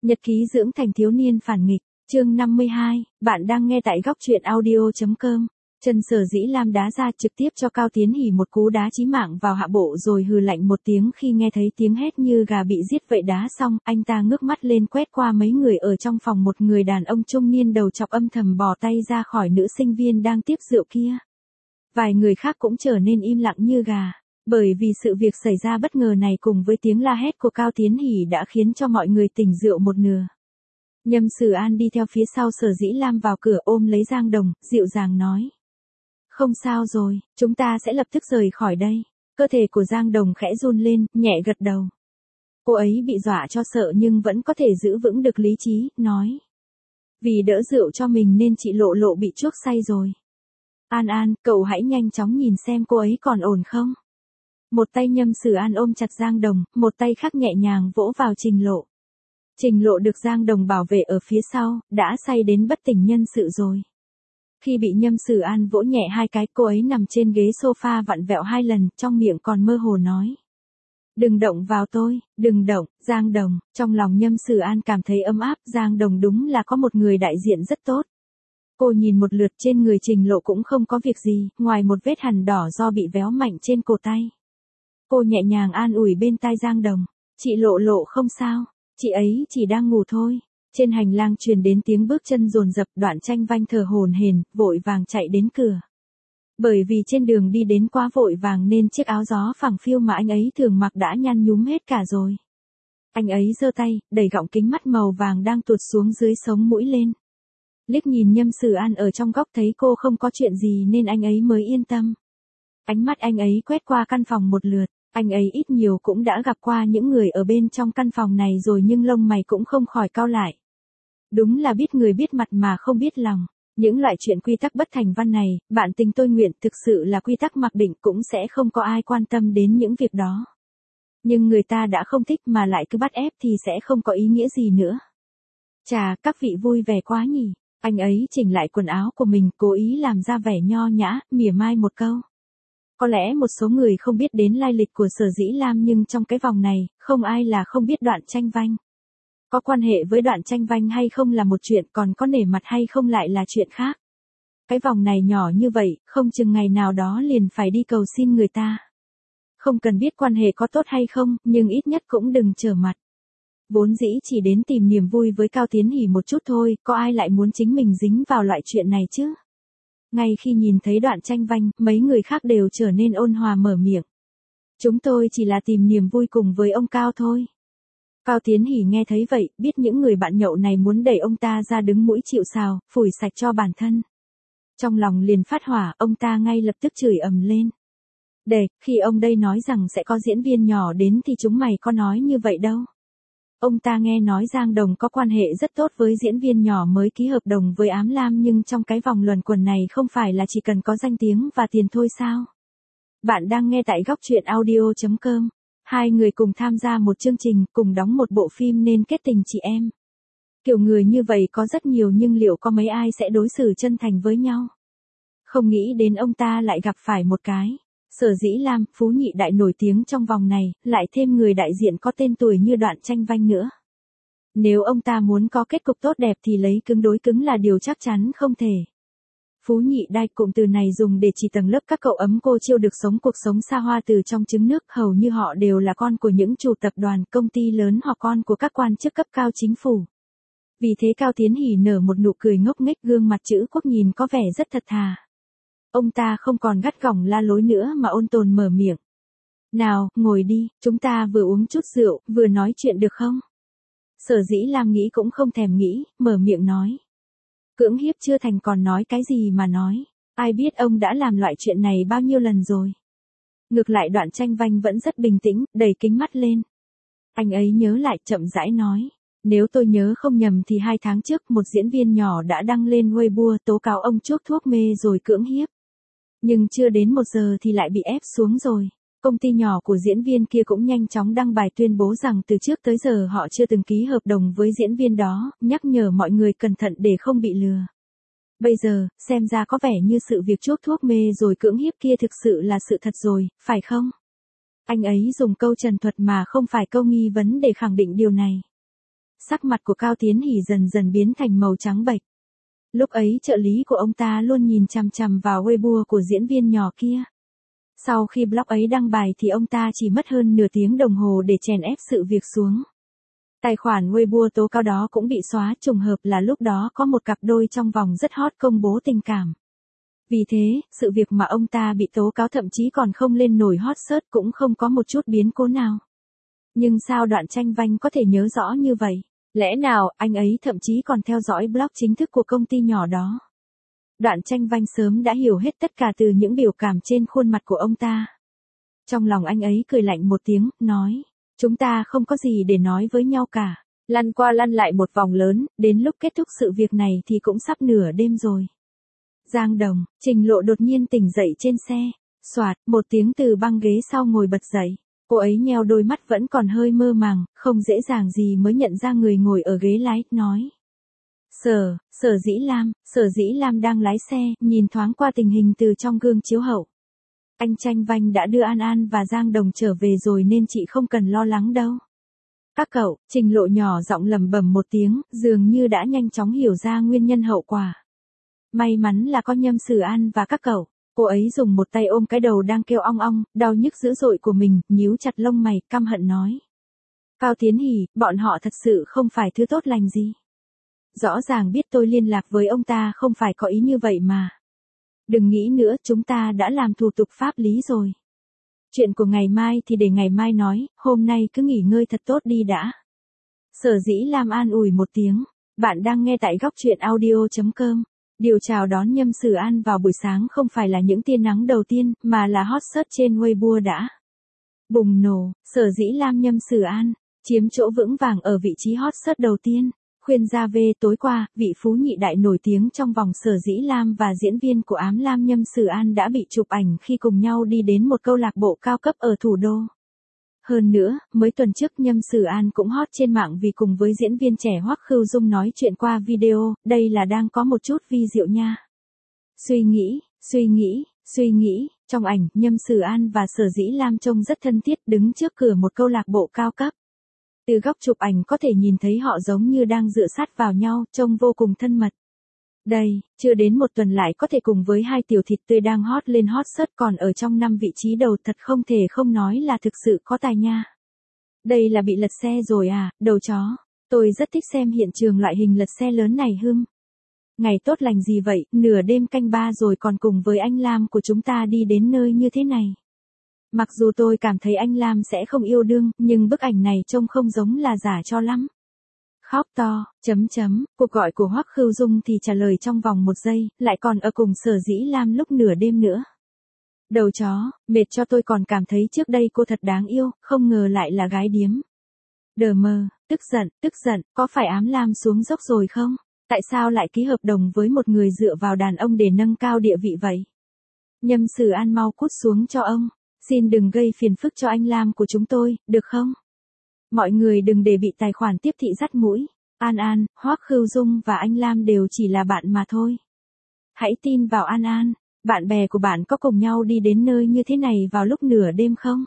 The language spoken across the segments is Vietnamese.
Nhật ký dưỡng thành thiếu niên phản nghịch, chương 52, bạn đang nghe tại góc truyện audio.com. Trần Sở Dĩ Lam đá ra trực tiếp cho Cao Tiến Hỷ một cú đá chí mạng vào hạ bộ rồi hừ lạnh một tiếng khi nghe thấy tiếng hét như gà bị giết vậy. Đá xong, anh ta ngước mắt lên quét qua mấy người ở trong phòng. Một người đàn ông trung niên đầu chọc âm thầm bỏ tay ra khỏi nữ sinh viên đang tiếp rượu kia. Vài người khác cũng trở nên im lặng như gà. Bởi vì sự việc xảy ra bất ngờ này cùng với tiếng la hét của Cao Tiến Hỷ đã khiến cho mọi người tỉnh rượu một nửa. Nhâm Sử An đi theo phía sau Sở Dĩ Lam vào cửa ôm lấy Giang Đồng, dịu dàng nói. Không sao rồi, chúng ta sẽ lập tức rời khỏi đây. Cơ thể của Giang Đồng khẽ run lên, nhẹ gật đầu. Cô ấy bị dọa cho sợ nhưng vẫn có thể giữ vững được lý trí, nói. Vì đỡ rượu cho mình nên chị Lộ Lộ bị chuốc say rồi. An An, cậu hãy nhanh chóng nhìn xem cô ấy còn ổn không? Một tay Nhâm Sử An ôm chặt Giang Đồng, một tay khác nhẹ nhàng vỗ vào Trình Lộ. Trình Lộ được Giang Đồng bảo vệ ở phía sau, đã say đến bất tỉnh nhân sự rồi. Khi bị Nhâm Sử An vỗ nhẹ hai cái, cô ấy nằm trên ghế sofa vặn vẹo hai lần, trong miệng còn mơ hồ nói. Đừng động vào tôi, đừng động, Giang Đồng. Trong lòng Nhâm Sử An cảm thấy ấm áp, Giang Đồng đúng là có một người đại diện rất tốt. Cô nhìn một lượt trên người Trình Lộ cũng không có việc gì, ngoài một vết hằn đỏ do bị véo mạnh trên cổ tay. Cô nhẹ nhàng an ủi bên tai Giang Đồng. Chị Lộ Lộ không sao, chị ấy chỉ đang ngủ thôi. Trên hành lang truyền đến tiếng bước chân dồn dập. Đoạn Tranh Vanh thở hổn hển, vội vàng chạy đến cửa. Bởi vì trên đường đi đến quá vội vàng nên chiếc áo gió phẳng phiu mà anh ấy thường mặc đã nhăn nhúm hết cả rồi. Anh ấy giơ tay, đẩy gọng kính mắt màu vàng đang tuột xuống dưới sống mũi lên. Liếc nhìn Nhâm Sử An ở trong góc thấy cô không có chuyện gì nên anh ấy mới yên tâm. Ánh mắt anh ấy quét qua căn phòng một lượt. Anh ấy ít nhiều cũng đã gặp qua những người ở bên trong căn phòng này rồi nhưng lông mày cũng không khỏi cau lại. Đúng là biết người biết mặt mà không biết lòng. Những loại chuyện quy tắc bất thành văn này, bạn tình tôi nguyện thực sự là quy tắc mặc định cũng sẽ không có ai quan tâm đến những việc đó. Nhưng người ta đã không thích mà lại cứ bắt ép thì sẽ không có ý nghĩa gì nữa. Chà, các vị vui vẻ quá nhỉ. Anh ấy chỉnh lại quần áo của mình, cố ý làm ra vẻ nho nhã, mỉa mai một câu. Có lẽ một số người không biết đến lai lịch của Sở Dĩ Lam nhưng trong cái vòng này, không ai là không biết Đoạn Tranh Vanh. Có quan hệ với Đoạn Tranh Vanh hay không là một chuyện, còn có nể mặt hay không lại là chuyện khác. Cái vòng này nhỏ như vậy, không chừng ngày nào đó liền phải đi cầu xin người ta. Không cần biết quan hệ có tốt hay không, nhưng ít nhất cũng đừng trở mặt. Vốn dĩ chỉ đến tìm niềm vui với Cao Tiến Hỷ một chút thôi, có ai lại muốn chính mình dính vào loại chuyện này chứ? Ngay khi nhìn thấy Đoạn Tranh Vanh, mấy người khác đều trở nên ôn hòa mở miệng. Chúng tôi chỉ là tìm niềm vui cùng với ông Cao thôi. Cao Tiến Hỷ nghe thấy vậy, biết những người bạn nhậu này muốn đẩy ông ta ra đứng mũi chịu sào, phủi sạch cho bản thân. Trong lòng liền phát hỏa, ông ta ngay lập tức chửi ầm lên. Khi ông đây nói rằng sẽ có diễn viên nhỏ đến thì chúng mày có nói như vậy đâu. Ông ta nghe nói Giang Đồng có quan hệ rất tốt với diễn viên nhỏ mới ký hợp đồng với Ám Lam nhưng trong cái vòng luẩn quẩn này không phải là chỉ cần có danh tiếng và tiền thôi sao? Bạn đang nghe tại góc truyện audio.com. Hai người cùng tham gia một chương trình, cùng đóng một bộ phim nên kết tình chị em. Kiểu người như vậy có rất nhiều nhưng liệu có mấy ai sẽ đối xử chân thành với nhau? Không nghĩ đến ông ta lại gặp phải một cái. Sở Dĩ Lam, phú nhị đại nổi tiếng trong vòng này, lại thêm người đại diện có tên tuổi như Đoạn Tranh Vanh nữa. Nếu ông ta muốn có kết cục tốt đẹp thì lấy cứng đối cứng là điều chắc chắn không thể. Phú nhị đại cụm từ này dùng để chỉ tầng lớp các cậu ấm cô chiêu được sống cuộc sống xa hoa từ trong trứng nước, hầu như họ đều là con của những chủ tập đoàn, công ty lớn hoặc con của các quan chức cấp cao chính phủ. Vì thế Cao Tiến Hỷ nở một nụ cười ngốc nghếch, gương mặt chữ quốc nhìn có vẻ rất thật thà. Ông ta không còn gắt gỏng la lối nữa mà ôn tồn mở miệng. Nào, ngồi đi, chúng ta vừa uống chút rượu, vừa nói chuyện được không? Sở Dĩ Lam nghĩ cũng không thèm nghĩ, mở miệng nói. Cưỡng hiếp chưa thành còn nói cái gì mà nói, ai biết ông đã làm loại chuyện này bao nhiêu lần rồi. Ngược lại Đoạn Tranh Vanh vẫn rất bình tĩnh, đẩy kính mắt lên. Anh ấy nhớ lại chậm rãi nói. Nếu tôi nhớ không nhầm thì 2 tháng trước một diễn viên nhỏ đã đăng lên Weibo tố cáo ông chuốc thuốc mê rồi cưỡng hiếp. Nhưng chưa đến 1 giờ thì lại bị ép xuống rồi. Công ty nhỏ của diễn viên kia cũng nhanh chóng đăng bài tuyên bố rằng từ trước tới giờ họ chưa từng ký hợp đồng với diễn viên đó, nhắc nhở mọi người cẩn thận để không bị lừa. Bây giờ, xem ra có vẻ như sự việc chuốc thuốc mê rồi cưỡng hiếp kia thực sự là sự thật rồi, phải không? Anh ấy dùng câu trần thuật mà không phải câu nghi vấn để khẳng định điều này. Sắc mặt của Cao Tiến Hỷ dần dần biến thành màu trắng bệch. Lúc ấy trợ lý của ông ta luôn nhìn chằm chằm vào Weibo của diễn viên nhỏ kia. Sau khi blog ấy đăng bài thì ông ta chỉ mất hơn nửa tiếng đồng hồ để chèn ép sự việc xuống. Tài khoản Weibo tố cáo đó cũng bị xóa, trùng hợp là lúc đó có một cặp đôi trong vòng rất hot công bố tình cảm. Vì thế, sự việc mà ông ta bị tố cáo thậm chí còn không lên nổi hot search, cũng không có một chút biến cố nào. Nhưng sao Đoạn Chanh Vanh có thể nhớ rõ như vậy? Lẽ nào anh ấy thậm chí còn theo dõi blog chính thức của công ty nhỏ đó? Đoạn Chanh Vanh sớm đã hiểu hết tất cả từ những biểu cảm trên khuôn mặt của ông ta. Trong lòng anh ấy cười lạnh một tiếng, nói, chúng ta không có gì để nói với nhau cả. Lăn qua lăn lại một vòng lớn, đến lúc kết thúc sự việc này thì cũng sắp nửa đêm rồi. Giang Đồng, Trình Lộ đột nhiên tỉnh dậy trên xe. Soạt, một tiếng từ băng ghế sau ngồi bật dậy. Cô ấy nheo đôi mắt vẫn còn hơi mơ màng, không dễ dàng gì mới nhận ra người ngồi ở ghế lái, nói. Sở Dĩ Lam đang lái xe, nhìn thoáng qua tình hình từ trong gương chiếu hậu. Anh Chanh Vanh đã đưa An An và Giang Đồng trở về rồi nên chị không cần lo lắng đâu. Các cậu, Trình Lộ nhỏ giọng lẩm bẩm một tiếng, dường như đã nhanh chóng hiểu ra nguyên nhân hậu quả. May mắn là có Nhâm Sử An và các cậu. Cô ấy dùng một tay ôm cái đầu đang kêu ong ong, đau nhức dữ dội của mình, nhíu chặt lông mày, căm hận nói. Cao Tiến Hỷ, bọn họ thật sự không phải thứ tốt lành gì. Rõ ràng biết tôi liên lạc với ông ta không phải có ý như vậy mà. Đừng nghĩ nữa, chúng ta đã làm thủ tục pháp lý rồi. Chuyện của ngày mai thì để ngày mai nói, hôm nay cứ nghỉ ngơi thật tốt đi đã. Sở Dĩ Lam an ủi một tiếng. Bạn đang nghe tại góc truyện audio.com. Điều chào đón Nhâm Sử An vào buổi sáng không phải là những tia nắng đầu tiên, mà là hot search trên Weibo đã bùng nổ. Sở Dĩ Lam Nhâm Sử An chiếm chỗ vững vàng ở vị trí hot search đầu tiên. Khuyên gia về tối qua, vị phú nhị đại nổi tiếng trong vòng Sở Dĩ Lam và diễn viên của Ám Lam Nhâm Sử An đã bị chụp ảnh khi cùng nhau đi đến một câu lạc bộ cao cấp ở thủ đô. Hơn nữa, mấy tuần trước Nhâm Sử An cũng hot trên mạng vì cùng với diễn viên trẻ Hoắc Khưu Dung nói chuyện qua video, đây là đang có một chút vi diệu nha. Suy nghĩ, trong ảnh, Nhâm Sử An và Sở Dĩ Lam trông rất thân thiết đứng trước cửa một câu lạc bộ cao cấp. Từ góc chụp ảnh có thể nhìn thấy họ giống như đang dựa sát vào nhau, trông vô cùng thân mật. Đây, chưa đến một tuần lại có thể cùng với hai tiểu thịt tươi đang hot lên hot search còn ở trong 5 vị trí đầu, thật không thể không nói là thực sự có tài nha. Đây là bị lật xe rồi à, đầu chó. Tôi rất thích xem hiện trường loại hình lật xe lớn này hưm. Ngày tốt lành gì vậy, nửa đêm canh 3 rồi còn cùng với anh Lam của chúng ta đi đến nơi như thế này. Mặc dù tôi cảm thấy anh Lam sẽ không yêu đương, nhưng bức ảnh này trông không giống là giả cho lắm. Khóc to, cuộc gọi của Hoắc Khưu Dung thì trả lời trong vòng 1 giây, lại còn ở cùng Sở Dĩ Lam lúc nửa đêm nữa. Đầu chó, mệt cho tôi còn cảm thấy trước đây cô thật đáng yêu, không ngờ lại là gái điếm. Đờ mờ, tức giận, có phải Ám Lam xuống dốc rồi không? Tại sao lại ký hợp đồng với một người dựa vào đàn ông để nâng cao địa vị vậy? Nhâm Sử An mau cút xuống cho ông, xin đừng gây phiền phức cho anh Lam của chúng tôi, được không? Mọi người đừng để bị tài khoản tiếp thị dắt mũi. An, Hoắc Khưu Dung và anh Lam đều chỉ là bạn mà thôi. Hãy tin vào An, bạn bè của bạn có cùng nhau đi đến nơi như thế này vào lúc nửa đêm không?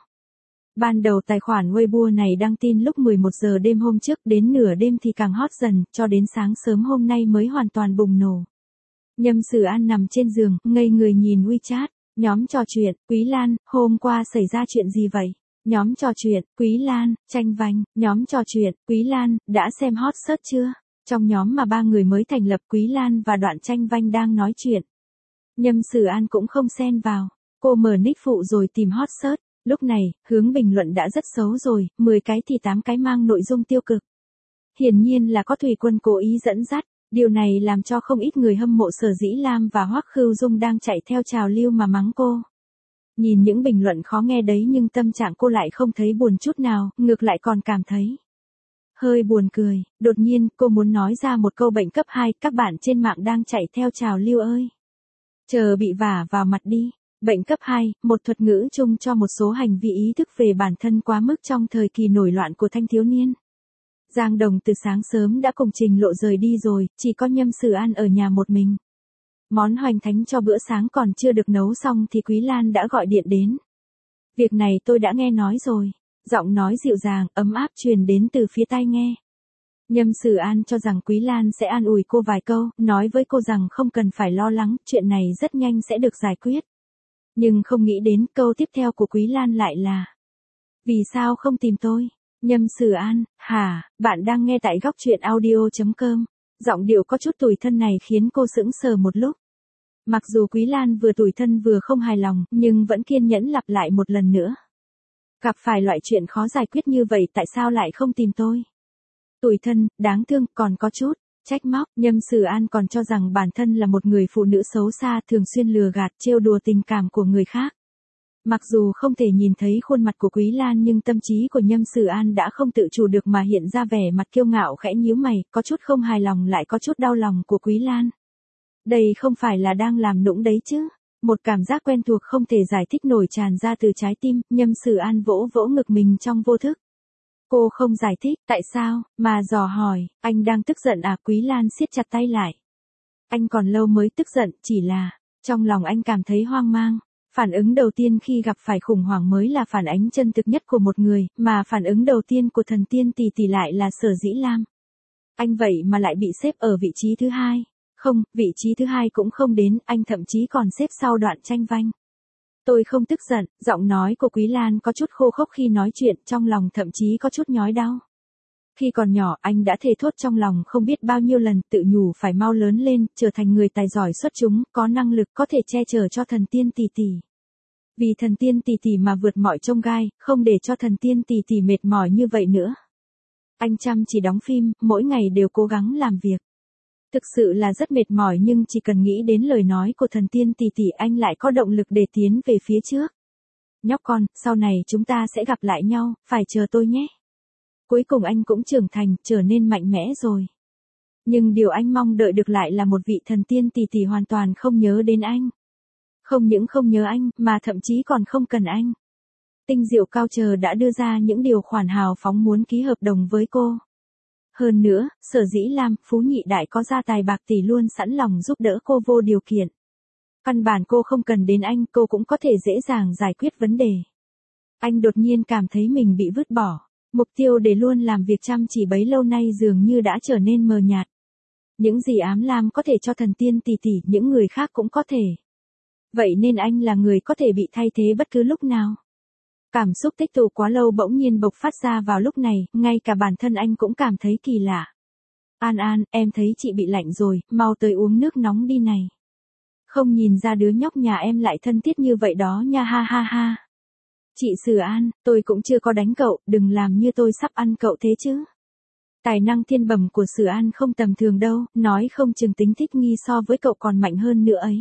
Ban đầu tài khoản Weibo này đăng tin lúc 11 giờ đêm hôm trước, đến nửa đêm thì càng hot dần, cho đến sáng sớm hôm nay mới hoàn toàn bùng nổ. Nhâm Sử An nằm trên giường, ngây người nhìn WeChat, nhóm trò chuyện, Quý Lan, hôm qua xảy ra chuyện gì vậy? Nhóm trò chuyện, Quý Lan, Chanh Vanh, nhóm trò chuyện, Quý Lan, đã xem hot search chưa? Trong nhóm mà 3 người mới thành lập, Quý Lan và Đoạn Chanh Vanh đang nói chuyện. Nhâm Sử An cũng không xen vào, cô mở nick phụ rồi tìm hot search. Lúc này, hướng bình luận đã rất xấu rồi, 10 cái thì 8 cái mang nội dung tiêu cực. Hiển nhiên là có Thủy Quân cố ý dẫn dắt, điều này làm cho không ít người hâm mộ Sở Dĩ Lam và Hoắc Khưu Dung đang chạy theo trào lưu mà mắng cô. Nhìn những bình luận khó nghe đấy nhưng tâm trạng cô lại không thấy buồn chút nào, ngược lại còn cảm thấy hơi buồn cười. Đột nhiên, cô muốn nói ra một câu bệnh cấp 2, các bạn trên mạng đang chạy theo trào lưu ơi. Chờ bị vả vào mặt đi. Bệnh cấp 2, một thuật ngữ chung cho một số hành vi ý thức về bản thân quá mức trong thời kỳ nổi loạn của thanh thiếu niên. Giang Đồng từ sáng sớm đã cùng Trình Lộ rời đi rồi, chỉ có Nhâm Sử An ở nhà một mình. Món hoành thánh cho bữa sáng còn chưa được nấu xong thì Quý Lan đã gọi điện đến. Việc này tôi đã nghe nói rồi. Giọng nói dịu dàng, ấm áp truyền đến từ phía tai nghe. Nhâm Sử An cho rằng Quý Lan sẽ an ủi cô vài câu, nói với cô rằng không cần phải lo lắng, chuyện này rất nhanh sẽ được giải quyết. Nhưng không nghĩ đến câu tiếp theo của Quý Lan lại là: vì sao không tìm tôi? Nhâm Sử An, hả, bạn đang nghe tại góc truyện audio.com. Giọng điệu có chút tủi thân này khiến cô sững sờ một lúc. Mặc dù Quý Lan vừa tủi thân vừa không hài lòng, nhưng vẫn kiên nhẫn lặp lại một lần nữa. Gặp phải loại chuyện khó giải quyết như vậy tại sao lại không tìm tôi? Tủi thân, đáng thương, còn có chút trách móc. Nhâm Sử An còn cho rằng bản thân là một người phụ nữ xấu xa, thường xuyên lừa gạt, trêu đùa tình cảm của người khác. Mặc dù không thể nhìn thấy khuôn mặt của Quý Lan nhưng tâm trí của Nhâm Sử An đã không tự chủ được mà hiện ra vẻ mặt kiêu ngạo, khẽ nhíu mày, có chút không hài lòng lại có chút đau lòng của Quý Lan. Đây không phải là đang làm nũng đấy chứ? Một cảm giác quen thuộc không thể giải thích nổi tràn ra từ trái tim, Nhâm Sử An vỗ vỗ ngực mình trong vô thức. Cô không giải thích, tại sao, mà dò hỏi, anh đang tức giận à? Quý Lan siết chặt tay lại. Anh còn lâu mới tức giận, chỉ là, trong lòng anh cảm thấy hoang mang. Phản ứng đầu tiên khi gặp phải khủng hoảng mới là phản ánh chân thực nhất của một người, mà phản ứng đầu tiên của thần tiên tỷ tỷ lại là Sở Dĩ Lam. Anh vậy mà lại bị xếp ở vị trí thứ hai. Không, vị trí thứ hai cũng không đến, anh thậm chí còn xếp sau Đoạn Tranh Vanh. Tôi không tức giận, giọng nói của Quý Lan có chút khô khốc khi nói chuyện, trong lòng thậm chí có chút nhói đau. Khi còn nhỏ, anh đã thề thốt trong lòng không biết bao nhiêu lần, tự nhủ phải mau lớn lên, trở thành người tài giỏi xuất chúng, có năng lực có thể che chở cho thần tiên tỷ tỷ. Vì thần tiên tỷ tỷ mà vượt mọi chông gai, không để cho thần tiên tỷ tỷ mệt mỏi như vậy nữa. Anh chăm chỉ đóng phim, mỗi ngày đều cố gắng làm việc. Thực sự là rất mệt mỏi nhưng chỉ cần nghĩ đến lời nói của thần tiên tỷ tỷ anh lại có động lực để tiến về phía trước. Nhóc con, sau này chúng ta sẽ gặp lại nhau, phải chờ tôi nhé. Cuối cùng anh cũng trưởng thành, trở nên mạnh mẽ rồi. Nhưng điều anh mong đợi được lại là một vị thần tiên tỷ tỷ hoàn toàn không nhớ đến anh. Không những không nhớ anh, mà thậm chí còn không cần anh. Tinh Diệu Cao Chờ đã đưa ra những điều khoản hào phóng muốn ký hợp đồng với cô. Hơn nữa, Sở Dĩ Lam, phú nhị đại có gia tài bạc tỷ luôn sẵn lòng giúp đỡ cô vô điều kiện. Căn bản cô không cần đến anh, cô cũng có thể dễ dàng giải quyết vấn đề. Anh đột nhiên cảm thấy mình bị vứt bỏ. Mục tiêu để luôn làm việc chăm chỉ bấy lâu nay dường như đã trở nên mờ nhạt. Những gì Ám Lam có thể cho thần tiên tỷ tỷ, những người khác cũng có thể. Vậy nên anh là người có thể bị thay thế bất cứ lúc nào. Cảm xúc tích tụ quá lâu bỗng nhiên bộc phát ra vào lúc này, ngay cả bản thân anh cũng cảm thấy kỳ lạ. An An, em thấy chị bị lạnh rồi, mau tới uống nước nóng đi này. Không nhìn ra đứa nhóc nhà em lại thân thiết như vậy đó nha, ha ha ha. Chị Sử An, tôi cũng chưa có đánh cậu, đừng làm như tôi sắp ăn cậu thế chứ. Tài năng thiên bẩm của Sử An không tầm thường đâu, nói không chừng tính thích nghi so với cậu còn mạnh hơn nữa ấy.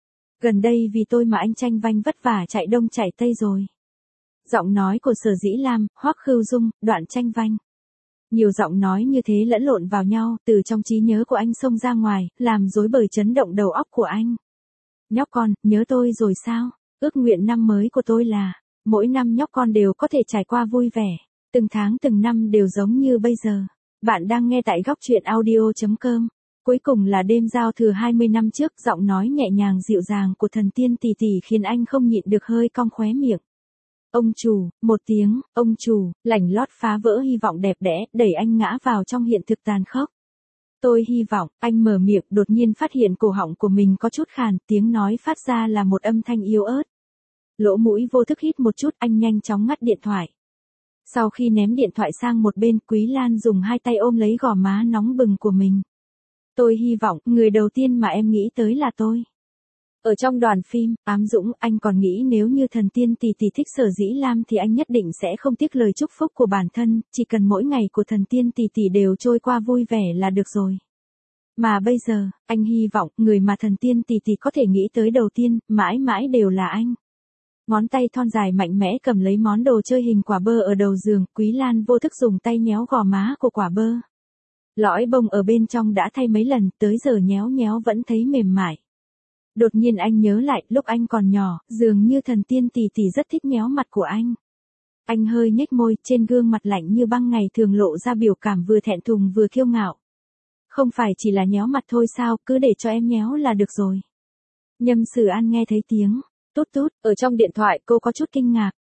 Gần đây vì tôi mà anh Tranh Vanh vất vả chạy đông chạy tây rồi. Giọng nói của Sở Dĩ Lam, Hoắc Khưu Dung, Đoạn Tranh Vanh. Nhiều giọng nói như thế lẫn lộn vào nhau, từ trong trí nhớ của anh xông ra ngoài, làm rối bời chấn động đầu óc của anh. Nhóc con, nhớ tôi rồi sao? Ước nguyện năm mới của tôi là, mỗi năm nhóc con đều có thể trải qua vui vẻ. Từng tháng từng năm đều giống như bây giờ. Bạn đang nghe tại góc truyện audio.com. Cuối cùng là đêm giao thừa 20 năm trước, giọng nói nhẹ nhàng dịu dàng của thần tiên tỷ tỷ khiến anh không nhịn được hơi cong khóe miệng. Ông chủ, một tiếng, ông chủ, lảnh lót phá vỡ hy vọng đẹp đẽ, đẩy anh ngã vào trong hiện thực tàn khốc. Tôi hy vọng, anh mở miệng, đột nhiên phát hiện cổ họng của mình có chút khàn, tiếng nói phát ra là một âm thanh yếu ớt. Lỗ mũi vô thức hít một chút, anh nhanh chóng ngắt điện thoại. Sau khi ném điện thoại sang một bên, Quý Lan dùng hai tay ôm lấy gò má nóng bừng của mình. Tôi hy vọng, người đầu tiên mà em nghĩ tới là tôi. Ở trong đoàn phim, Ám Dũng, anh còn nghĩ nếu như thần tiên tỷ tỷ thích Sở Dĩ Lam thì anh nhất định sẽ không tiếc lời chúc phúc của bản thân, chỉ cần mỗi ngày của thần tiên tỷ tỷ đều trôi qua vui vẻ là được rồi. Mà bây giờ, anh hy vọng, người mà thần tiên tỷ tỷ có thể nghĩ tới đầu tiên, mãi mãi đều là anh. Ngón tay thon dài mạnh mẽ cầm lấy món đồ chơi hình quả bơ ở đầu giường, Quý Lan vô thức dùng tay nhéo gò má của quả bơ. Lõi bông ở bên trong đã thay mấy lần, tới giờ nhéo nhéo vẫn thấy mềm mại. Đột nhiên anh nhớ lại, lúc anh còn nhỏ, dường như thần tiên tỷ tỷ rất thích nhéo mặt của anh. Anh hơi nhếch môi, trên gương mặt lạnh như băng ngày thường lộ ra biểu cảm vừa thẹn thùng vừa kiêu ngạo. Không phải chỉ là nhéo mặt thôi sao, cứ để cho em nhéo là được rồi. Nhâm Sử An nghe thấy tiếng tút tút ở trong điện thoại, cô có chút kinh ngạc.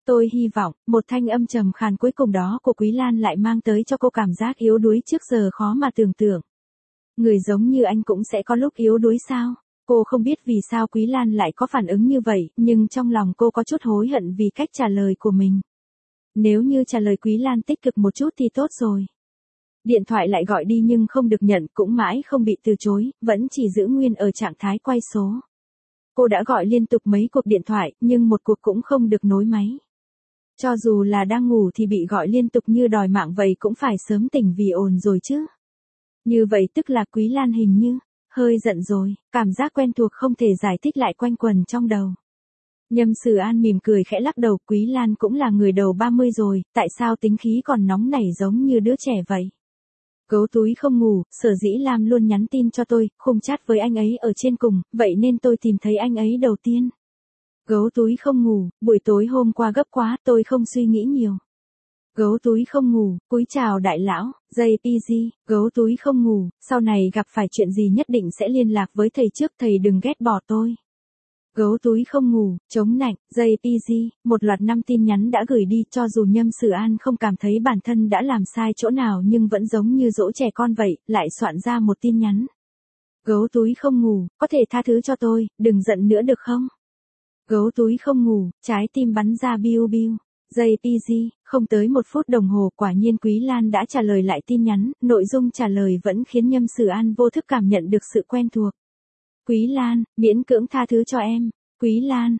Tôi hy vọng, một thanh âm trầm khàn cuối cùng đó của Quý Lan lại mang tới cho cô cảm giác yếu đuối trước giờ khó mà tưởng tượng. Người giống như anh cũng sẽ có lúc yếu đuối sao? Cô không biết vì sao Quý Lan lại có phản ứng như vậy, nhưng trong lòng cô có chút hối hận vì cách trả lời của mình. Nếu như trả lời Quý Lan tích cực một chút thì tốt rồi. Điện thoại lại gọi đi nhưng không được nhận, cũng mãi không bị từ chối, vẫn chỉ giữ nguyên ở trạng thái quay số. Cô đã gọi liên tục mấy cuộc điện thoại, nhưng một cuộc cũng không được nối máy. Cho dù là đang ngủ thì bị gọi liên tục như đòi mạng vậy cũng phải sớm tỉnh vì ồn rồi chứ. Như vậy tức là Quý Lan hình như hơi giận rồi, cảm giác quen thuộc không thể giải thích lại quanh quẩn trong đầu. Nhâm Sử An mỉm cười khẽ lắc đầu, Quý Lan cũng là người đầu 30 rồi, tại sao tính khí còn nóng nảy giống như đứa trẻ vậy? Gấu túi không ngủ, Sở Dĩ Lam luôn nhắn tin cho tôi, khung chat với anh ấy ở trên cùng, vậy nên tôi tìm thấy anh ấy đầu tiên. Gấu túi không ngủ, buổi tối hôm qua gấp quá, tôi không suy nghĩ nhiều. Gấu túi không ngủ, cúi chào đại lão, JPG, gấu túi không ngủ, sau này gặp phải chuyện gì nhất định sẽ liên lạc với thầy trước, thầy đừng ghét bỏ tôi. Gấu túi không ngủ, chống nạnh, JPG, một loạt 5 tin nhắn đã gửi đi, cho dù Nhâm Sử An không cảm thấy bản thân đã làm sai chỗ nào nhưng vẫn giống như dỗ trẻ con vậy, lại soạn ra một tin nhắn. Gấu túi không ngủ, có thể tha thứ cho tôi, đừng giận nữa được không? Gấu túi không ngủ, trái tim bắn ra biu biu. JPG, không tới 1 phút đồng hồ quả nhiên Quý Lan đã trả lời lại tin nhắn, nội dung trả lời vẫn khiến Nhâm Sử An vô thức cảm nhận được sự quen thuộc. Quý Lan, miễn cưỡng tha thứ cho em. Quý Lan,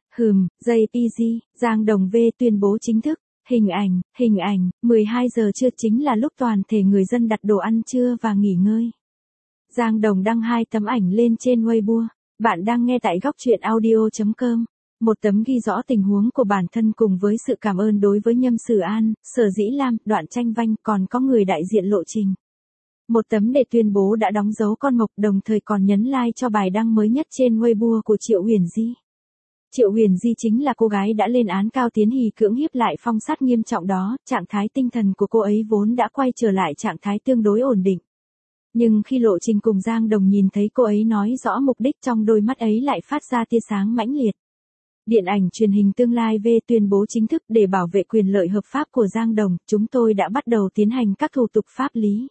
JPG, Giang Đồng V tuyên bố chính thức. Hình ảnh, 12 giờ trưa chính là lúc toàn thể người dân đặt đồ ăn trưa và nghỉ ngơi. Giang Đồng đăng 2 tấm ảnh lên trên Weibo. Bạn đang nghe tại góc truyện audio.com. Một tấm ghi rõ tình huống của bản thân cùng với sự cảm ơn đối với Nhâm Sử An, Sở Dĩ Lam, Đoạn Tranh Vanh, còn có người đại diện lộ trình. Một tấm để tuyên bố đã đóng dấu con mộc, đồng thời còn nhấn like cho bài đăng mới nhất trên Weibo của Triệu Huyền Di. Triệu Huyền Di chính là cô gái đã lên án Cao Tiến Hỷ cưỡng hiếp lại phong sát nghiêm trọng đó, trạng thái tinh thần của cô ấy vốn đã quay trở lại trạng thái tương đối ổn định. Nhưng khi lộ trình cùng Giang Đồng nhìn thấy cô ấy nói rõ mục đích, trong đôi mắt ấy lại phát ra tia sáng mãnh liệt. Điện ảnh truyền hình tương lai V tuyên bố chính thức, để bảo vệ quyền lợi hợp pháp của Giang Đồng, chúng tôi đã bắt đầu tiến hành các thủ tục pháp lý.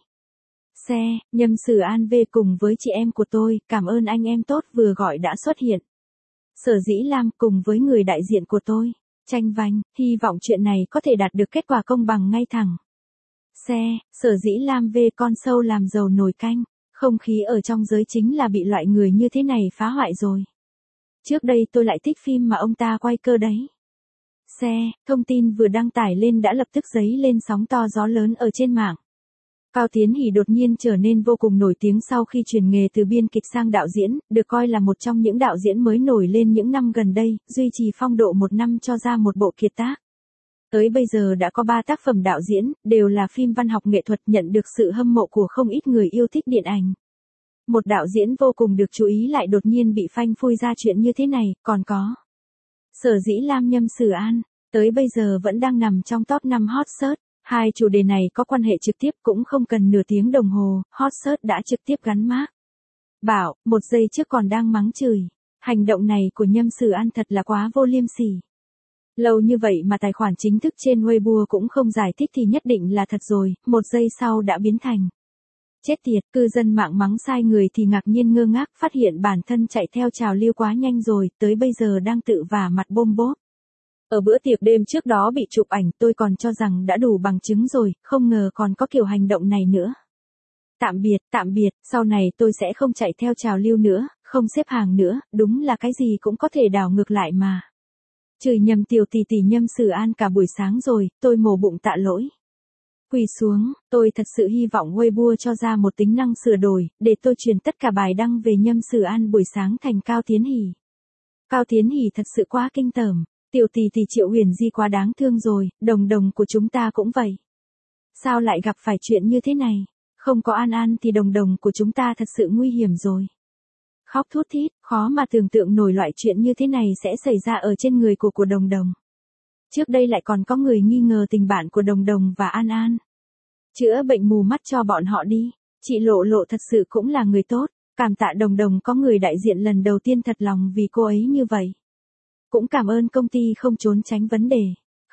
Nhâm Sử An V cùng với chị em của tôi, cảm ơn anh em tốt vừa gọi đã xuất hiện. Sở Dĩ Lam cùng với người đại diện của tôi, Tranh Vanh, hy vọng chuyện này có thể đạt được kết quả công bằng ngay thẳng. Sở Dĩ Lam V con sâu làm dầu nồi canh, không khí ở trong giới chính là bị loại người như thế này phá hoại rồi. Trước đây tôi lại thích phim mà ông ta quay cơ đấy. Thông tin vừa đăng tải lên đã lập tức dấy lên sóng to gió lớn ở trên mạng. Cao Tiến Hỷ đột nhiên trở nên vô cùng nổi tiếng sau khi chuyển nghề từ biên kịch sang đạo diễn, được coi là một trong những đạo diễn mới nổi lên những năm gần đây, duy trì phong độ 1 năm cho ra một bộ kiệt tác. Tới bây giờ đã có 3 tác phẩm đạo diễn, đều là phim văn học nghệ thuật, nhận được sự hâm mộ của không ít người yêu thích điện ảnh. Một đạo diễn vô cùng được chú ý lại đột nhiên bị phanh phui ra chuyện như thế này, còn có Sở Dĩ Lam, Nhâm Sử An, tới bây giờ vẫn đang nằm trong top 5 hot search. Hai chủ đề này có quan hệ trực tiếp, cũng không cần nửa tiếng đồng hồ, hot search đã trực tiếp gắn mác. Bảo, 1 giây trước còn đang mắng chửi. Hành động này của Nhâm Sử An thật là quá vô liêm sỉ. Lâu như vậy mà tài khoản chính thức trên Weibo cũng không giải thích thì nhất định là thật rồi, 1 giây sau đã biến thành. Chết tiệt, cư dân mạng mắng sai người thì ngạc nhiên ngơ ngác, phát hiện bản thân chạy theo trào lưu quá nhanh rồi, tới bây giờ đang tự vả mặt bôm bốp. Ở bữa tiệc đêm trước đó bị chụp ảnh, tôi còn cho rằng đã đủ bằng chứng rồi, không ngờ còn có kiểu hành động này nữa. Tạm biệt, sau này tôi sẽ không chạy theo trào lưu nữa, không xếp hàng nữa, đúng là cái gì cũng có thể đảo ngược lại mà. Chửi nhầm tiểu tỷ tỷ Nhâm Sử An cả buổi sáng rồi, tôi mổ bụng tạ lỗi. Quỳ xuống, tôi thật sự hy vọng Weibo cho ra một tính năng sửa đổi, để tôi truyền tất cả bài đăng về Nhâm Sử An buổi sáng thành Cao Tiến Hỷ. Cao Tiến Hỷ thật sự quá kinh tởm. Tiểu tỷ tỷ Triệu Huyền Di quá đáng thương rồi, đồng của chúng ta cũng vậy. Sao lại gặp phải chuyện như thế này? Không có An An thì đồng của chúng ta thật sự nguy hiểm rồi. Khóc thút thít, khó mà tưởng tượng nổi loại chuyện như thế này sẽ xảy ra ở trên người của đồng. Trước đây lại còn có người nghi ngờ tình bạn của đồng và An An. Chữa bệnh mù mắt cho bọn họ đi, chị Lộ Lộ thật sự cũng là người tốt, cảm tạ đồng có người đại diện lần đầu tiên thật lòng vì cô ấy như vậy. Cũng cảm ơn công ty không trốn tránh vấn đề.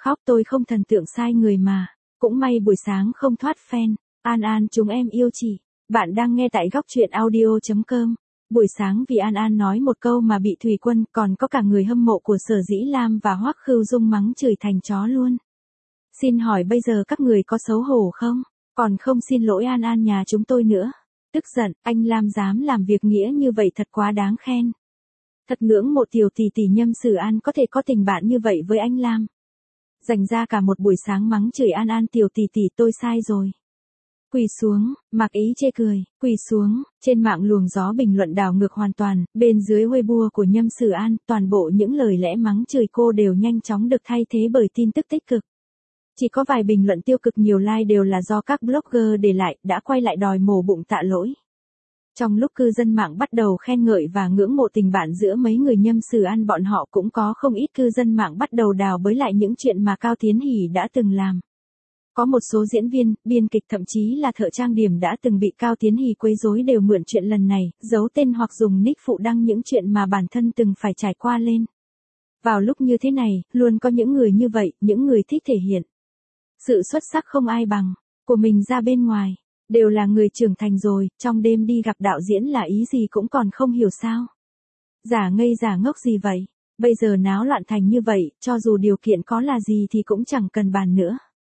Khóc tôi không thần tượng sai người mà. Cũng may buổi sáng không thoát fan. An An chúng em yêu chị. Bạn đang nghe tại góc truyện audio.com. Buổi sáng vì An An nói một câu mà bị Thùy Quân còn có cả người hâm mộ của Sở Dĩ Lam và Hoắc Khưu Dung mắng chửi thành chó luôn. Xin hỏi bây giờ các người có xấu hổ không? Còn không xin lỗi An An nhà chúng tôi nữa. Tức giận, anh Lam dám làm việc nghĩa như vậy thật quá đáng khen. Thật ngưỡng mộ tiểu tỷ tỷ Nhâm Sử An có thể có tình bạn như vậy với anh Lam. Dành ra cả một buổi sáng mắng chửi An An tiểu tỷ tỷ tôi sai rồi. Quỳ xuống, Mạc Ý chê cười, quỳ xuống, trên mạng luồng gió bình luận đảo ngược hoàn toàn, bên dưới Weibo của Nhâm Sử An, toàn bộ những lời lẽ mắng chửi cô đều nhanh chóng được thay thế bởi tin tức tích cực. Chỉ có vài bình luận tiêu cực nhiều like đều là do các blogger để lại, đã quay lại đòi mổ bụng tạ lỗi. Trong lúc cư dân mạng bắt đầu khen ngợi và ngưỡng mộ tình bạn giữa mấy người Nhâm Sử An, bọn họ cũng có không ít cư dân mạng bắt đầu đào bới lại những chuyện mà Cao Tiến Hỷ đã từng làm. Có một số diễn viên, biên kịch thậm chí là thợ trang điểm đã từng bị Cao Tiến Hỷ quấy rối đều mượn chuyện lần này, giấu tên hoặc dùng nick phụ đăng những chuyện mà bản thân từng phải trải qua lên. Vào lúc như thế này, luôn có những người như vậy, những người thích thể hiện sự xuất sắc không ai bằng của mình ra bên ngoài. Đều là người trưởng thành rồi, trong đêm đi gặp đạo diễn là ý gì cũng còn không hiểu sao. Giả ngây giả ngốc gì vậy? Bây giờ náo loạn thành như vậy, cho dù điều kiện có là gì thì cũng chẳng cần bàn nữa.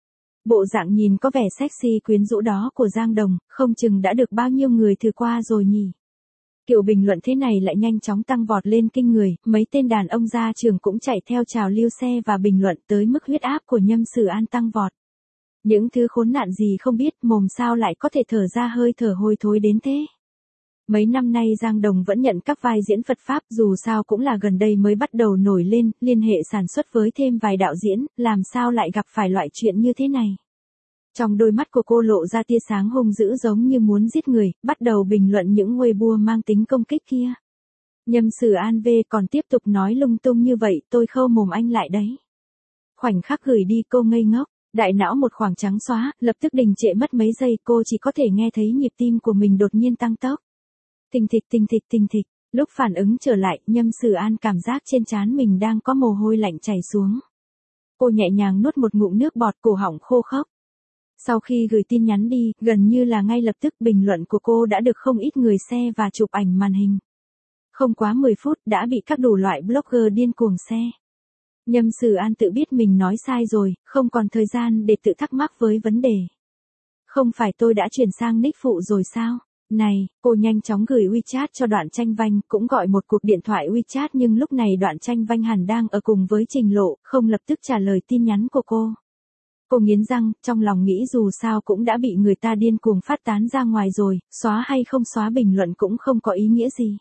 Bộ dạng nhìn có vẻ sexy quyến rũ đó của Giang Đồng, không chừng đã được bao nhiêu người thử qua rồi nhỉ. Kiểu bình luận thế này lại nhanh chóng tăng vọt lên kinh người, mấy tên đàn ông ra trường cũng chạy theo trào lưu xe và bình luận tới mức huyết áp của Nhâm Sử An tăng vọt. Những thứ khốn nạn gì không biết, mồm sao lại có thể thở ra hơi thở hôi thối đến thế. Mấy năm nay Giang Đồng vẫn nhận các vai diễn Phật Pháp, dù sao cũng là gần đây mới bắt đầu nổi lên, liên hệ sản xuất với thêm vài đạo diễn, làm sao lại gặp phải loại chuyện như thế này. Trong đôi mắt của cô lộ ra tia sáng hung dữ giống như muốn giết người, bắt đầu bình luận những Weibo mang tính công kích kia. Nhâm Sử An V còn tiếp tục nói lung tung như vậy, tôi khâu mồm anh lại đấy. Khoảnh khắc gửi đi cô ngây ngốc. Đại não một khoảng trắng xóa, lập tức đình trệ mất mấy giây, cô chỉ có thể nghe thấy nhịp tim của mình đột nhiên tăng tốc. Thình thịch thình thịch thình thịch, lúc phản ứng trở lại, Nhâm Sử An cảm giác trên trán mình đang có mồ hôi lạnh chảy xuống. Cô nhẹ nhàng nuốt một ngụm nước bọt, cổ họng khô khốc. Sau khi gửi tin nhắn đi, gần như là ngay lập tức bình luận của cô đã được không ít người share và chụp ảnh màn hình. Không quá 10 phút đã bị các đủ loại blogger điên cuồng share. Nhâm Sử An tự biết mình nói sai rồi, không còn thời gian để tự thắc mắc với vấn đề. Không phải tôi đã chuyển sang nick phụ rồi sao? Này, cô nhanh chóng gửi WeChat cho Đoạn Tranh Vanh, cũng gọi một cuộc điện thoại WeChat nhưng lúc này Đoạn Tranh Vanh hẳn đang ở cùng với Trình Lộ, không lập tức trả lời tin nhắn của cô. Cô nghiến răng, trong lòng nghĩ dù sao cũng đã bị người ta điên cuồng phát tán ra ngoài rồi, xóa hay không xóa bình luận cũng không có ý nghĩa gì.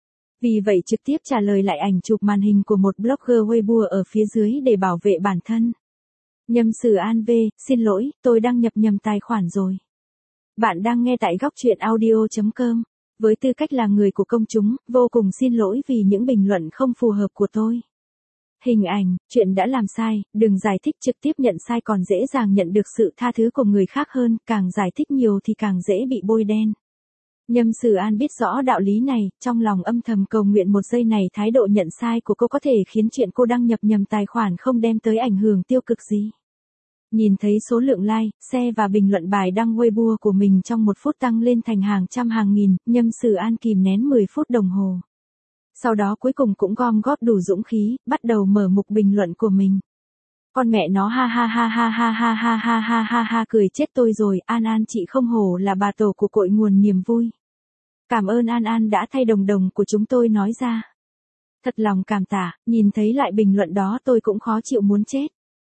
Vì vậy trực tiếp trả lời lại ảnh chụp màn hình của một blogger Weibo ở phía dưới để bảo vệ bản thân. Nhâm Sử An V, xin lỗi, tôi đăng nhập nhầm tài khoản rồi. Bạn đang nghe tại góc truyện audio.com. Với tư cách là người của công chúng, vô cùng xin lỗi vì những bình luận không phù hợp của tôi. Hình ảnh, chuyện đã làm sai, đừng giải thích trực tiếp nhận sai còn dễ dàng nhận được sự tha thứ của người khác hơn, càng giải thích nhiều thì càng dễ bị bôi đen. Nhâm Sử An biết rõ đạo lý này, trong lòng âm thầm cầu nguyện một giây này thái độ nhận sai của cô có thể khiến chuyện cô đăng nhập nhầm tài khoản không đem tới ảnh hưởng tiêu cực gì. Nhìn thấy số lượng like, share và bình luận bài đăng Weibo của mình trong 1 phút tăng lên thành hàng trăm hàng nghìn, Nhâm Sử An kìm nén 10 phút đồng hồ. Sau đó cuối cùng cũng gom góp đủ dũng khí, bắt đầu mở mục bình luận của mình. Con mẹ nó ha ha ha ha ha ha ha ha ha ha ha cười chết tôi rồi, An An chị không hổ là bà tổ của cội nguồn niềm vui. Cảm ơn An An đã thay đồng đồng của chúng tôi nói ra. Thật lòng cảm tạ, nhìn thấy lại bình luận đó tôi cũng khó chịu muốn chết.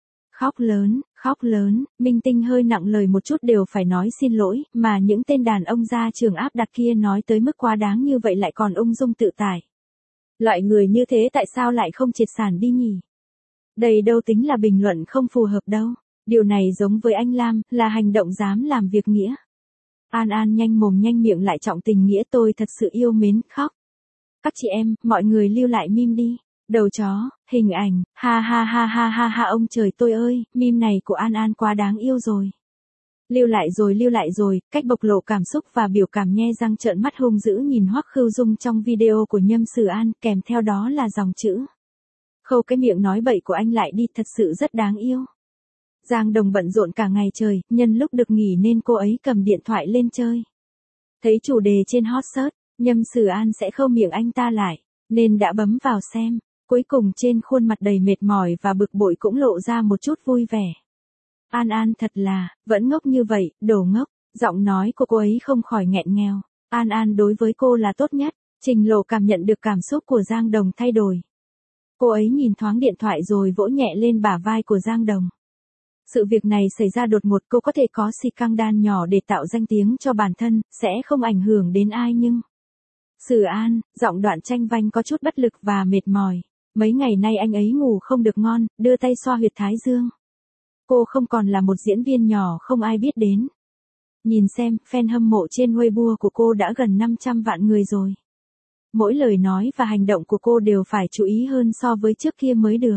Khóc lớn, minh tinh hơi nặng lời một chút đều phải nói xin lỗi, mà những tên đàn ông ra trường áp đặt kia nói tới mức quá đáng như vậy lại còn ung dung tự tại. Loại người như thế tại sao lại không triệt sản đi nhỉ? Đây đâu tính là bình luận không phù hợp đâu. Điều này giống với anh Lam, là hành động dám làm việc nghĩa. An An nhanh mồm nhanh miệng lại trọng tình nghĩa tôi thật sự yêu mến, khóc. Các chị em, mọi người lưu lại meme đi. Đầu chó, hình ảnh, ha ha ha ha ha ha ông trời tôi ơi, meme này của An An quá đáng yêu rồi. Lưu lại rồi, cách bộc lộ cảm xúc và biểu cảm nhe răng trợn mắt hung dữ nhìn Hoắc Khưu Dung trong video của Nhâm Sử An, kèm theo đó là dòng chữ. Khâu cái miệng nói bậy của anh lại đi, thật sự rất đáng yêu. Giang Đồng bận rộn cả ngày trời, nhân lúc được nghỉ nên cô ấy cầm điện thoại lên chơi. Thấy chủ đề trên hot search, Nhâm Sử An sẽ khâu miệng anh ta lại, nên đã bấm vào xem. Cuối cùng trên khuôn mặt đầy mệt mỏi và bực bội cũng lộ ra một chút vui vẻ. An An thật là, vẫn ngốc như vậy, đồ ngốc. Giọng nói của cô ấy không khỏi nghẹn nghèo. An An đối với cô là tốt nhất. Trình Lộ cảm nhận được cảm xúc của Giang Đồng thay đổi. Cô ấy nhìn thoáng điện thoại rồi vỗ nhẹ lên bả vai của Giang Đồng. Sự việc này xảy ra đột ngột, cô có thể có xì căng đan nhỏ để tạo danh tiếng cho bản thân, sẽ không ảnh hưởng đến ai nhưng... Sử An, giọng Đoạn Tranh Vanh có chút bất lực và mệt mỏi. Mấy ngày nay anh ấy ngủ không được ngon, đưa tay xoa huyệt thái dương. Cô không còn là một diễn viên nhỏ không ai biết đến. Nhìn xem, fan hâm mộ trên Weibo của cô đã gần 500 vạn người rồi. Mỗi lời nói và hành động của cô đều phải chú ý hơn so với trước kia mới được.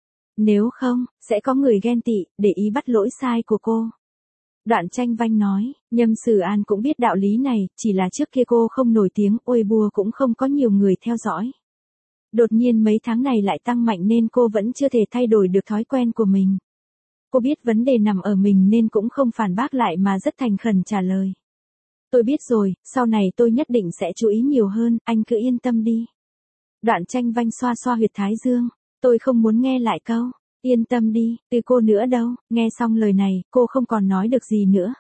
Nếu không, sẽ có người ghen tị, để ý bắt lỗi sai của cô. Đoạn Tranh Vanh nói, Nhâm Sử An cũng biết đạo lý này, chỉ là trước kia cô không nổi tiếng, Weibo cũng không có nhiều người theo dõi. Đột nhiên mấy tháng này lại tăng mạnh nên cô vẫn chưa thể thay đổi được thói quen của mình. Cô biết vấn đề nằm ở mình nên cũng không phản bác lại mà rất thành khẩn trả lời. Tôi biết rồi, sau này tôi nhất định sẽ chú ý nhiều hơn, anh cứ yên tâm đi. Đoạn Tranh Vanh xoa xoa huyệt thái dương, tôi không muốn nghe lại câu, yên tâm đi, từ cô nữa đâu. Nghe xong lời này, cô không còn nói được gì nữa.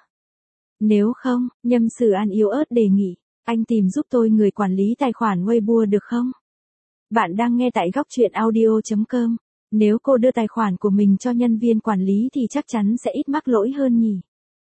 Nếu không, Nhâm Sử An yếu ớt đề nghị, anh tìm giúp tôi người quản lý tài khoản Weibo được không? Bạn đang nghe tại góc truyện audio.com. Nếu cô đưa tài khoản của mình cho nhân viên quản lý thì chắc chắn sẽ ít mắc lỗi hơn nhỉ.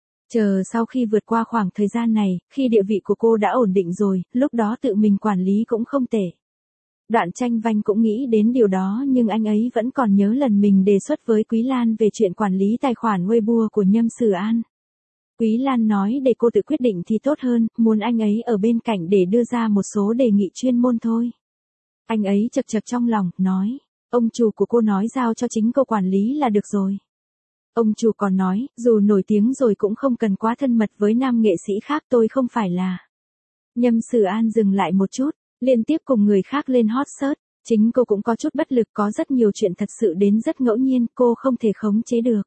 Chờ sau khi vượt qua khoảng thời gian này, khi địa vị của cô đã ổn định rồi, lúc đó tự mình quản lý cũng không tệ. Đoạn Tranh Vanh cũng nghĩ đến điều đó nhưng anh ấy vẫn còn nhớ lần mình đề xuất với Quý Lan về chuyện quản lý tài khoản Weibo của Nhâm Sử An. Quý Lan nói để cô tự quyết định thì tốt hơn, muốn anh ấy ở bên cạnh để đưa ra một số đề nghị chuyên môn thôi. Anh ấy chật chật trong lòng, nói, ông chủ của cô nói giao cho chính cô quản lý là được rồi. Ông chủ còn nói, dù nổi tiếng rồi cũng không cần quá thân mật với nam nghệ sĩ khác, tôi không phải là. Nhâm Sử An dừng lại một chút, liên tiếp cùng người khác lên hot search, chính cô cũng có chút bất lực, có rất nhiều chuyện thật sự đến rất ngẫu nhiên, cô không thể khống chế được.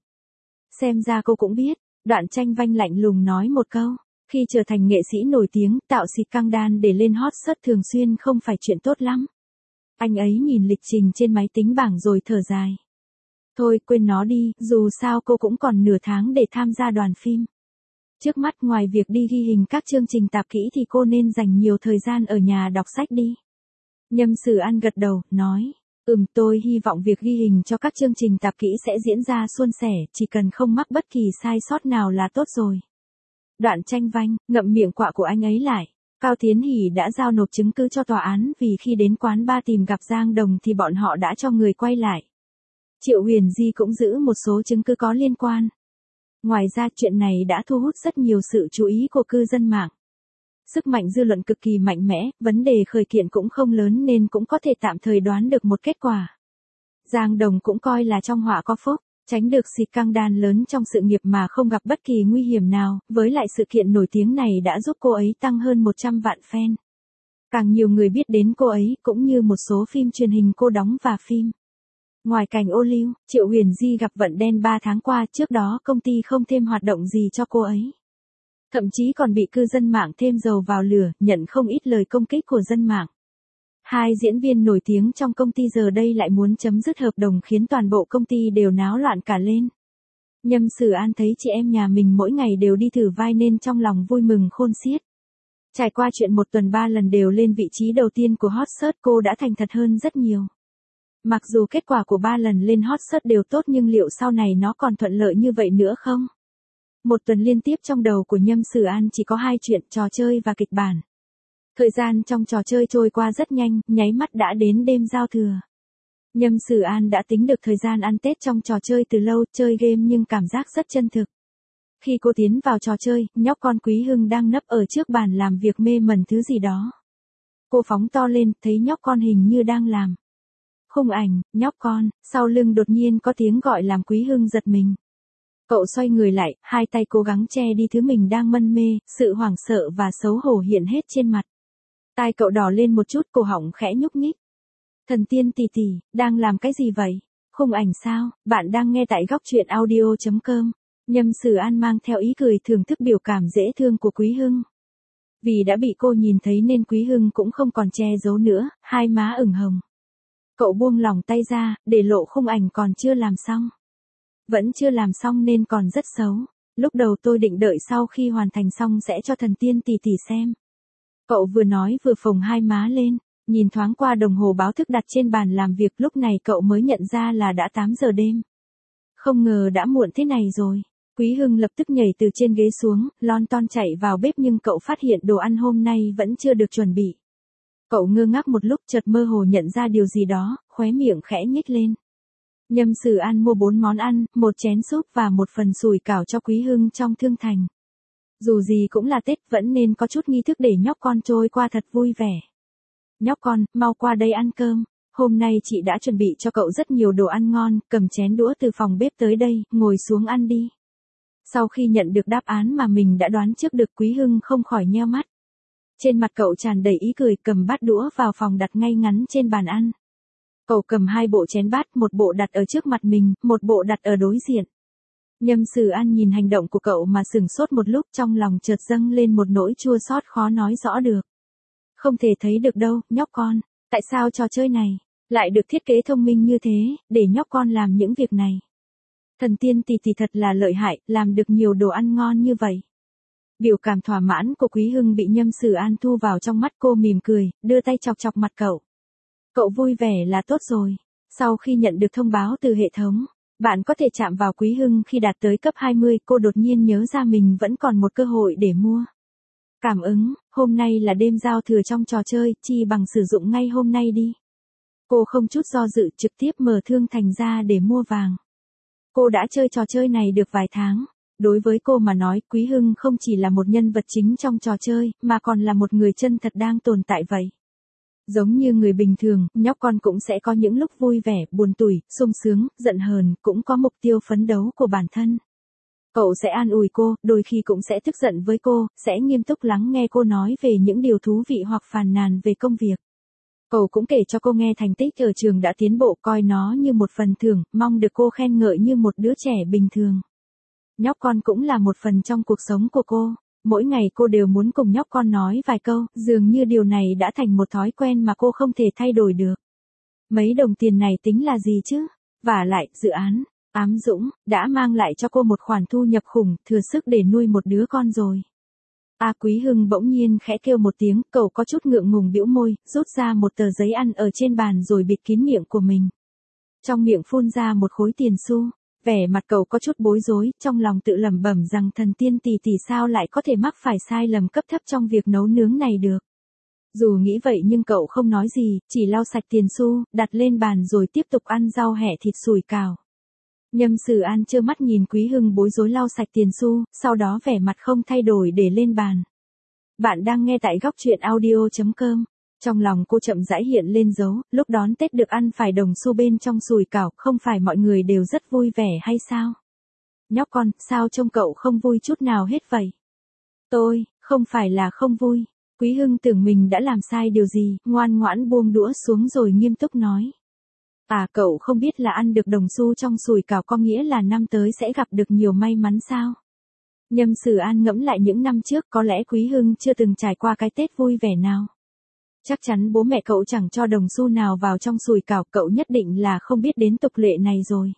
Xem ra cô cũng biết, Đoạn Tranh Vanh lạnh lùng nói một câu, khi trở thành nghệ sĩ nổi tiếng, tạo xì căng đan để lên hot search thường xuyên không phải chuyện tốt lắm. Anh ấy nhìn lịch trình trên máy tính bảng rồi thở dài. Thôi quên nó đi, dù sao cô cũng còn nửa tháng để tham gia đoàn phim. Trước mắt ngoài việc đi ghi hình các chương trình tạp kỹ thì cô nên dành nhiều thời gian ở nhà đọc sách đi. Nhâm Sử An gật đầu, nói, tôi hy vọng việc ghi hình cho các chương trình tạp kỹ sẽ diễn ra suôn sẻ, chỉ cần không mắc bất kỳ sai sót nào là tốt rồi. Đoạn Tranh Vanh, ngậm miệng quạ của anh ấy lại. Cao Tiến Hỷ đã giao nộp chứng cứ cho tòa án vì khi đến quán bar tìm gặp Giang Đồng thì bọn họ đã cho người quay lại. Triệu Huyền Di cũng giữ một số chứng cứ có liên quan. Ngoài ra chuyện này đã thu hút rất nhiều sự chú ý của cư dân mạng. Sức mạnh dư luận cực kỳ mạnh mẽ, vấn đề khởi kiện cũng không lớn nên cũng có thể tạm thời đoán được một kết quả. Giang Đồng cũng coi là trong họa có phúc, tránh được xì căng đan lớn trong sự nghiệp mà không gặp bất kỳ nguy hiểm nào, với lại sự kiện nổi tiếng này đã giúp cô ấy tăng hơn 100 vạn fan. Càng nhiều người biết đến cô ấy, cũng như một số phim truyền hình cô đóng và phim. Ngoài cảnh ô liu, Triệu Huyền Di gặp vận đen 3 tháng qua, trước đó công ty không thêm hoạt động gì cho cô ấy. Thậm chí còn bị cư dân mạng thêm dầu vào lửa, nhận không ít lời công kích của dân mạng. Hai diễn viên nổi tiếng trong công ty giờ đây lại muốn chấm dứt hợp đồng khiến toàn bộ công ty đều náo loạn cả lên. Nhâm Sử An thấy chị em nhà mình mỗi ngày đều đi thử vai nên trong lòng vui mừng khôn xiết. Trải qua chuyện 1 tuần 3 lần đều lên vị trí đầu tiên của hot search, cô đã thành thật hơn rất nhiều. Mặc dù kết quả của 3 lần lên hot search đều tốt nhưng liệu sau này nó còn thuận lợi như vậy nữa không? 1 tuần liên tiếp trong đầu của Nhâm Sử An chỉ có 2 chuyện, trò chơi và kịch bản. Thời gian trong trò chơi trôi qua rất nhanh, nháy mắt đã đến đêm giao thừa. Nhâm Sử An đã tính được thời gian ăn Tết trong trò chơi từ lâu, chơi game nhưng cảm giác rất chân thực. Khi cô tiến vào trò chơi, nhóc con Quý Hưng đang nấp ở trước bàn làm việc mê mẩn thứ gì đó. Cô phóng to lên, thấy nhóc con hình như đang làm khung ảnh, nhóc con, sau lưng đột nhiên có tiếng gọi làm Quý Hưng giật mình. Cậu xoay người lại, hai tay cố gắng che đi thứ mình đang mân mê, sự hoảng sợ và xấu hổ hiện hết trên mặt. Tai cậu đỏ lên một chút, cổ họng khẽ nhúc nhích. Thần tiên tỷ tỷ, đang làm cái gì vậy? Khung ảnh sao? Bạn đang nghe tại góc truyện audio.com. Nhâm Sử An mang theo ý cười thưởng thức biểu cảm dễ thương của Quý Hưng. Vì đã bị cô nhìn thấy nên Quý Hưng cũng không còn che giấu nữa, hai má ửng hồng. Cậu buông lỏng tay ra, để lộ khung ảnh còn chưa làm xong. Vẫn chưa làm xong nên còn rất xấu. Lúc đầu tôi định đợi sau khi hoàn thành xong sẽ cho thần tiên tỷ tỷ xem. Cậu vừa nói vừa phồng hai má lên, nhìn thoáng qua đồng hồ báo thức đặt trên bàn làm việc, lúc này cậu mới nhận ra là đã 8 giờ đêm. Không ngờ đã muộn thế này rồi. Quý Hưng lập tức nhảy từ trên ghế xuống, lon ton chạy vào bếp nhưng cậu phát hiện đồ ăn hôm nay vẫn chưa được chuẩn bị. Cậu ngơ ngác một lúc chợt mơ hồ nhận ra điều gì đó, khóe miệng khẽ nhếch lên. Nhâm Sử An mua 4 món ăn, một chén súp và một phần sủi cảo cho Quý Hưng trong thương thành. Dù gì cũng là Tết vẫn nên có chút nghi thức để nhóc con trôi qua thật vui vẻ. Nhóc con, mau qua đây ăn cơm. Hôm nay chị đã chuẩn bị cho cậu rất nhiều đồ ăn ngon, cầm chén đũa từ phòng bếp tới đây, ngồi xuống ăn đi. Sau khi nhận được đáp án mà mình đã đoán trước được, Quý Hưng không khỏi nheo mắt. Trên mặt cậu tràn đầy ý cười, cầm bát đũa vào phòng đặt ngay ngắn trên bàn ăn. Cậu cầm 2 bộ chén bát, một bộ đặt ở trước mặt mình, một bộ đặt ở đối diện. Nhâm Sử An nhìn hành động của cậu mà sửng sốt một lúc, trong lòng chợt dâng lên một nỗi chua xót khó nói rõ được. Không thể thấy được đâu, nhóc con, tại sao trò chơi này lại được thiết kế thông minh như thế, để nhóc con làm những việc này. Thần tiên tỷ tỷ thật là lợi hại, làm được nhiều đồ ăn ngon như vậy. Biểu cảm thỏa mãn của Quý Hưng bị Nhâm Sử An thu vào trong mắt, cô mỉm cười, đưa tay chọc chọc mặt cậu. Cậu vui vẻ là tốt rồi. Sau khi nhận được thông báo từ hệ thống, bạn có thể chạm vào Quý Hưng khi đạt tới cấp 20, cô đột nhiên nhớ ra mình vẫn còn một cơ hội để mua. Cảm ứng, hôm nay là đêm giao thừa trong trò chơi, chi bằng sử dụng ngay hôm nay đi. Cô không chút do dự trực tiếp mở thương thành ra để mua vàng. Cô đã chơi trò chơi này được vài tháng. Đối với cô mà nói, Quý Hưng không chỉ là một nhân vật chính trong trò chơi, mà còn là một người chân thật đang tồn tại vậy. Giống như người bình thường, nhóc con cũng sẽ có những lúc vui vẻ, buồn tủi, sung sướng, giận hờn, cũng có mục tiêu phấn đấu của bản thân. Cậu sẽ an ủi cô, đôi khi cũng sẽ tức giận với cô, sẽ nghiêm túc lắng nghe cô nói về những điều thú vị hoặc phàn nàn về công việc. Cậu cũng kể cho cô nghe thành tích ở trường đã tiến bộ, coi nó như một phần thưởng, mong được cô khen ngợi như một đứa trẻ bình thường. Nhóc con cũng là một phần trong cuộc sống của cô. Mỗi ngày cô đều muốn cùng nhóc con nói vài câu, dường như điều này đã thành một thói quen mà cô không thể thay đổi được. Mấy đồng tiền này tính là gì chứ? Vả lại, dự án Ám Dũng đã mang lại cho cô một khoản thu nhập khủng, thừa sức để nuôi một đứa con rồi. Quý Hưng bỗng nhiên khẽ kêu một tiếng, cậu có chút ngượng ngùng bĩu môi, rút ra một tờ giấy ăn ở trên bàn rồi bịt kín miệng của mình. Trong miệng phun ra một khối tiền xu. Vẻ mặt cậu có chút bối rối, trong lòng tự lẩm bẩm rằng thần tiên tỷ tỷ sao lại có thể mắc phải sai lầm cấp thấp trong việc nấu nướng này được. Dù nghĩ vậy nhưng cậu không nói gì, chỉ lau sạch tiền xu, đặt lên bàn rồi tiếp tục ăn rau hẹ thịt sủi cảo. Nhâm Sử An trơ mắt nhìn Quý Hưng bối rối lau sạch tiền xu, sau đó vẻ mặt không thay đổi để lên bàn. Bạn đang nghe tại góc truyện audio.com. Trong lòng cô chậm rãi hiện lên dấu, lúc đón Tết được ăn phải đồng xu bên trong sủi cảo, không phải mọi người đều rất vui vẻ hay sao? Nhóc con, sao trông cậu không vui chút nào hết vậy? Tôi, không phải là không vui. Quý Hưng tưởng mình đã làm sai điều gì, ngoan ngoãn buông đũa xuống rồi nghiêm túc nói. Cậu không biết là ăn được đồng xu trong sủi cảo có nghĩa là năm tới sẽ gặp được nhiều may mắn sao? Nhâm Sử An ngẫm lại những năm trước, có lẽ Quý Hưng chưa từng trải qua cái Tết vui vẻ nào. Chắc chắn bố mẹ cậu chẳng cho đồng xu nào vào trong sủi cảo, cậu nhất định là không biết đến tục lệ này rồi.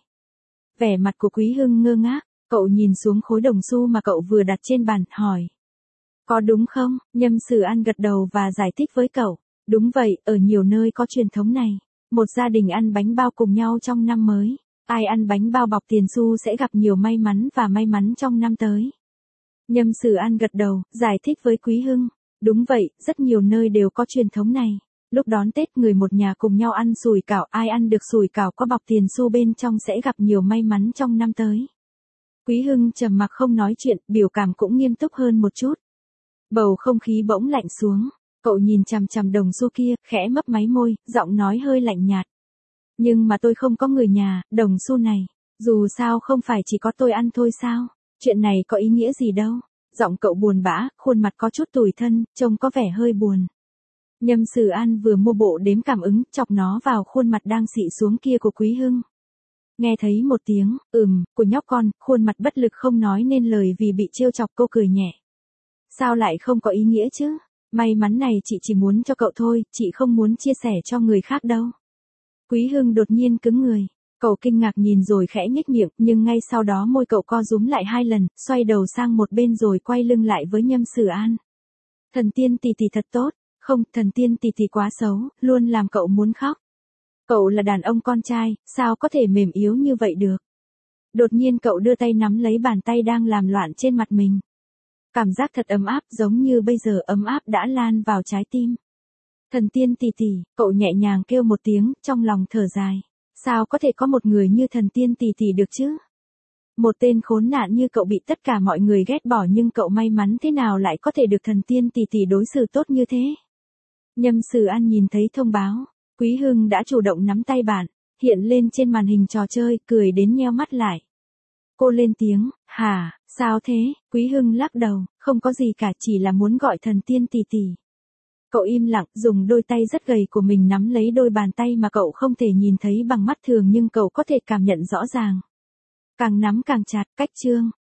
Vẻ mặt của Quý Hưng ngơ ngác, cậu nhìn xuống khối đồng xu mà cậu vừa đặt trên bàn, hỏi. Có đúng không? Nhâm Sử An gật đầu và giải thích với cậu. Đúng vậy, ở nhiều nơi có truyền thống này. Một gia đình ăn bánh bao cùng nhau trong năm mới. Ai ăn bánh bao bọc tiền xu sẽ gặp nhiều may mắn và may mắn trong năm tới. Nhâm Sử An gật đầu, giải thích với Quý Hưng. Đúng vậy, rất nhiều nơi đều có truyền thống này. Lúc đón Tết người một nhà cùng nhau ăn sủi cảo, ai ăn được sủi cảo có bọc tiền xu bên trong sẽ gặp nhiều may mắn trong năm tới. Quý Hưng trầm mặc không nói chuyện, biểu cảm cũng nghiêm túc hơn một chút. Bầu không khí bỗng lạnh xuống, cậu nhìn chằm chằm đồng xu kia, khẽ mấp máy môi, giọng nói hơi lạnh nhạt. Nhưng mà tôi không có người nhà, đồng xu này, dù sao không phải chỉ có tôi ăn thôi sao, chuyện này có ý nghĩa gì đâu. Giọng cậu buồn bã, khuôn mặt có chút tủi thân, trông có vẻ hơi buồn. Nhâm Sử An vừa mua bộ đếm cảm ứng, chọc nó vào khuôn mặt đang xị xuống kia của Quý Hưng. Nghe thấy một tiếng, của nhóc con, khuôn mặt bất lực không nói nên lời vì bị trêu chọc, cô cười nhẹ. Sao lại không có ý nghĩa chứ? May mắn này chị chỉ muốn cho cậu thôi, chị không muốn chia sẻ cho người khác đâu. Quý Hưng đột nhiên cứng người. Cậu kinh ngạc nhìn rồi khẽ nhếch miệng, nhưng ngay sau đó môi cậu co rúm lại 2 lần, xoay đầu sang một bên rồi quay lưng lại với Nhâm Sử An. Thần tiên tỷ tỷ thật tốt. Không, thần tiên tỷ tỷ quá xấu, luôn làm cậu muốn khóc. Cậu là đàn ông con trai, sao có thể mềm yếu như vậy được? Đột nhiên cậu đưa tay nắm lấy bàn tay đang làm loạn trên mặt mình. Cảm giác thật ấm áp, giống như bây giờ ấm áp đã lan vào trái tim. Thần tiên tỷ tỷ, cậu nhẹ nhàng kêu một tiếng, trong lòng thở dài. Sao có thể có một người như thần tiên tỷ tỷ được chứ? Một tên khốn nạn như cậu bị tất cả mọi người ghét bỏ, nhưng cậu may mắn thế nào lại có thể được thần tiên tỷ tỷ đối xử tốt như thế? Nhâm Sử An nhìn thấy thông báo, Quý Hưng đã chủ động nắm tay bạn, hiện lên trên màn hình trò chơi, cười đến nheo mắt lại. Cô lên tiếng, hả, sao thế? Quý Hưng lắc đầu, không có gì cả, chỉ là muốn gọi thần tiên tỷ tỷ. Cậu im lặng, dùng đôi tay rất gầy của mình nắm lấy đôi bàn tay mà cậu không thể nhìn thấy bằng mắt thường nhưng cậu có thể cảm nhận rõ ràng. Càng nắm càng chặt, cách chương.